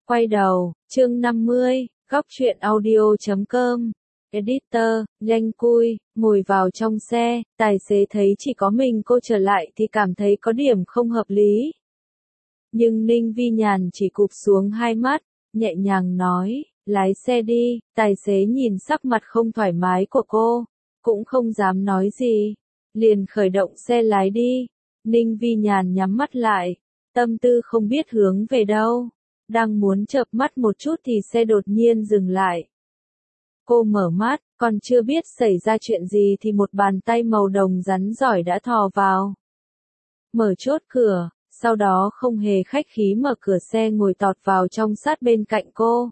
Quay đầu, chương 50, góc truyện audio.com. Editor, nhanh cui, ngồi vào trong xe, tài xế thấy chỉ có mình cô trở lại thì cảm thấy có điểm không hợp lý. Nhưng Ninh Vi Nhàn chỉ cụp xuống hai mắt, nhẹ nhàng nói, lái xe đi, tài xế nhìn sắc mặt không thoải mái của cô, cũng không dám nói gì, liền khởi động xe lái đi. Ninh Vi Nhàn nhắm mắt lại, tâm tư không biết hướng về đâu, đang muốn chợp mắt một chút thì xe đột nhiên dừng lại. Cô mở mắt, còn chưa biết xảy ra chuyện gì thì một bàn tay màu đồng rắn giỏi đã thò vào. Mở chốt cửa, sau đó không hề khách khí mở cửa xe ngồi tọt vào trong sát bên cạnh cô.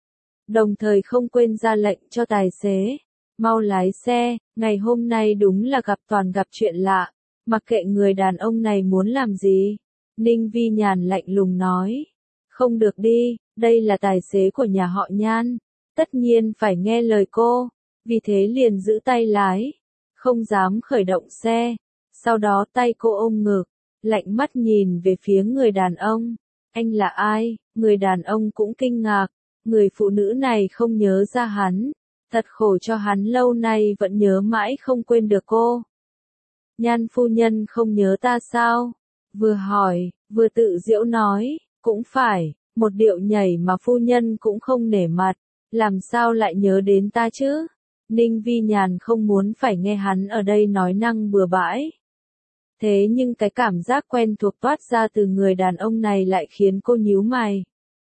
Đồng thời không quên ra lệnh cho tài xế, mau lái xe, ngày hôm nay đúng là gặp chuyện lạ, mặc kệ người đàn ông này muốn làm gì. Ninh Vi Nhàn lạnh lùng nói, không được đi, đây là tài xế của nhà họ Nhan, tất nhiên phải nghe lời cô, vì thế liền giữ tay lái, không dám khởi động xe, sau đó tay cô ôm ngực, lạnh mắt nhìn về phía người đàn ông, anh là ai? Người đàn ông cũng kinh ngạc, người phụ nữ này không nhớ ra hắn, thật khổ cho hắn lâu nay vẫn nhớ mãi không quên được cô. Nhan phu nhân không nhớ ta sao? Vừa hỏi, vừa tự giễu nói, cũng phải, một điệu nhảy mà phu nhân cũng không nể mặt, làm sao lại nhớ đến ta chứ? Ninh Vi Nhàn không muốn phải nghe hắn ở đây nói năng bừa bãi. Thế nhưng cái cảm giác quen thuộc toát ra từ người đàn ông này lại khiến cô nhíu mày.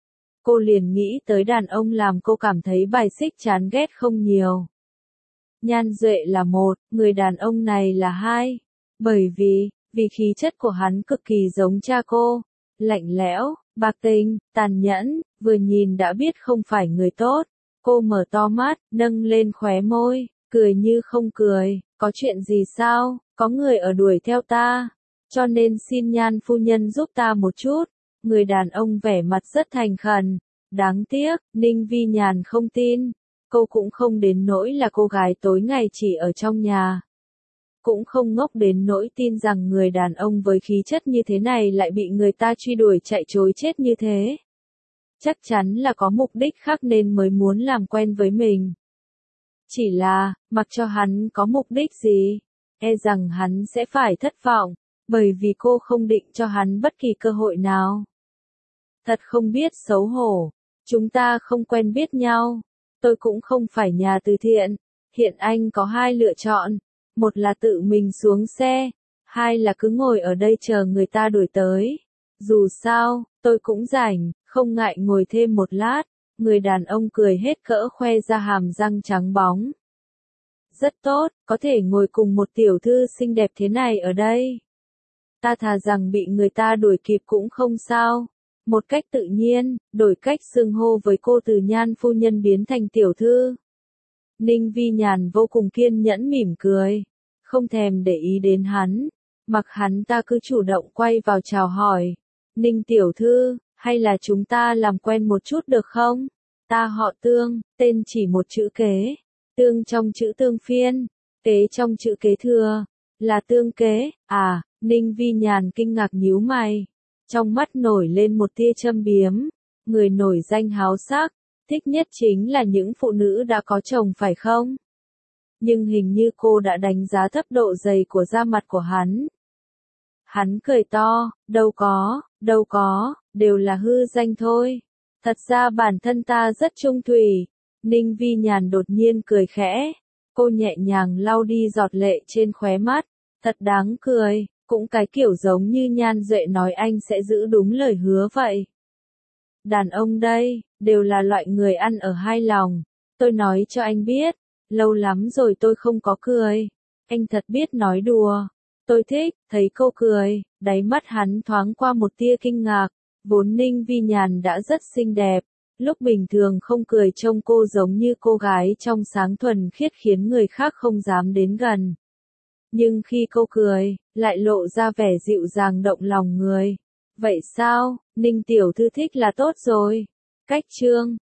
Cô liền nghĩ tới đàn ông làm cô cảm thấy bài xích chán ghét không nhiều. Nhan Duệ là một, người đàn ông này là hai. Bởi vì khí chất của hắn cực kỳ giống cha cô. Lạnh lẽo, bạc tình, tàn nhẫn, vừa nhìn đã biết không phải người tốt. Cô mở to mắt, nâng lên khóe môi, cười như không cười, có chuyện gì sao, có người ở đuổi theo ta, cho nên xin Nhan phu nhân giúp ta một chút. Người đàn ông vẻ mặt rất thành khẩn, đáng tiếc, Ninh Vi Nhàn không tin, cô cũng không đến nỗi là cô gái tối ngày chỉ ở trong nhà. Cũng không ngốc đến nỗi tin rằng người đàn ông với khí chất như thế này lại bị người ta truy đuổi chạy trối chết như thế. Chắc chắn là có mục đích khác nên mới muốn làm quen với mình. Chỉ là, mặc cho hắn có mục đích gì, e rằng hắn sẽ phải thất vọng, bởi vì cô không định cho hắn bất kỳ cơ hội nào. Thật không biết xấu hổ, chúng ta không quen biết nhau, tôi cũng không phải nhà từ thiện, hiện anh có hai lựa chọn, một là tự mình xuống xe, hai là cứ ngồi ở đây chờ người ta đuổi tới. Dù sao, tôi cũng rảnh, không ngại ngồi thêm một lát. Người đàn ông cười hết cỡ khoe ra hàm răng trắng bóng. Rất tốt, có thể ngồi cùng một tiểu thư xinh đẹp thế này ở đây. Ta thà rằng bị người ta đuổi kịp cũng không sao. Một cách tự nhiên, đổi cách xưng hô với cô từ Nhan phu nhân biến thành tiểu thư. Ninh Vi Nhàn vô cùng kiên nhẫn mỉm cười, không thèm để ý đến hắn, mặc hắn ta cứ chủ động quay vào chào hỏi. Ninh tiểu thư, hay là chúng ta làm quen một chút được không? Ta họ Tương, tên chỉ một chữ kế, tương trong chữ tương phiên, kế trong chữ kế thừa, là tương kế, à, Ninh Vi Nhàn kinh ngạc nhíu mày, trong mắt nổi lên một tia châm biếm, người nổi danh háo sắc, thích nhất chính là những phụ nữ đã có chồng phải không? Nhưng hình như cô đã đánh giá thấp độ dày của da mặt của hắn. Hắn cười to, đâu có, đều là hư danh thôi. Thật ra bản thân ta rất trung thủy. Ninh Vi Nhàn đột nhiên cười khẽ. Cô nhẹ nhàng lau đi giọt lệ trên khóe mắt. Thật đáng cười, cũng cái kiểu giống như Nhan Duệ nói anh sẽ giữ đúng lời hứa vậy. Đàn ông đây, đều là loại người ăn ở hai lòng. Tôi nói cho anh biết, lâu lắm rồi tôi không có cười. Anh thật biết nói đùa. Tôi thích, thấy cô cười, đáy mắt hắn thoáng qua một tia kinh ngạc, vốn Ninh Vi Nhàn đã rất xinh đẹp, lúc bình thường không cười trông cô giống như cô gái trong sáng thuần khiết khiến người khác không dám đến gần. Nhưng khi cô cười, lại lộ ra vẻ dịu dàng động lòng người. Vậy sao, Ninh tiểu thư thích là tốt rồi. Cách chương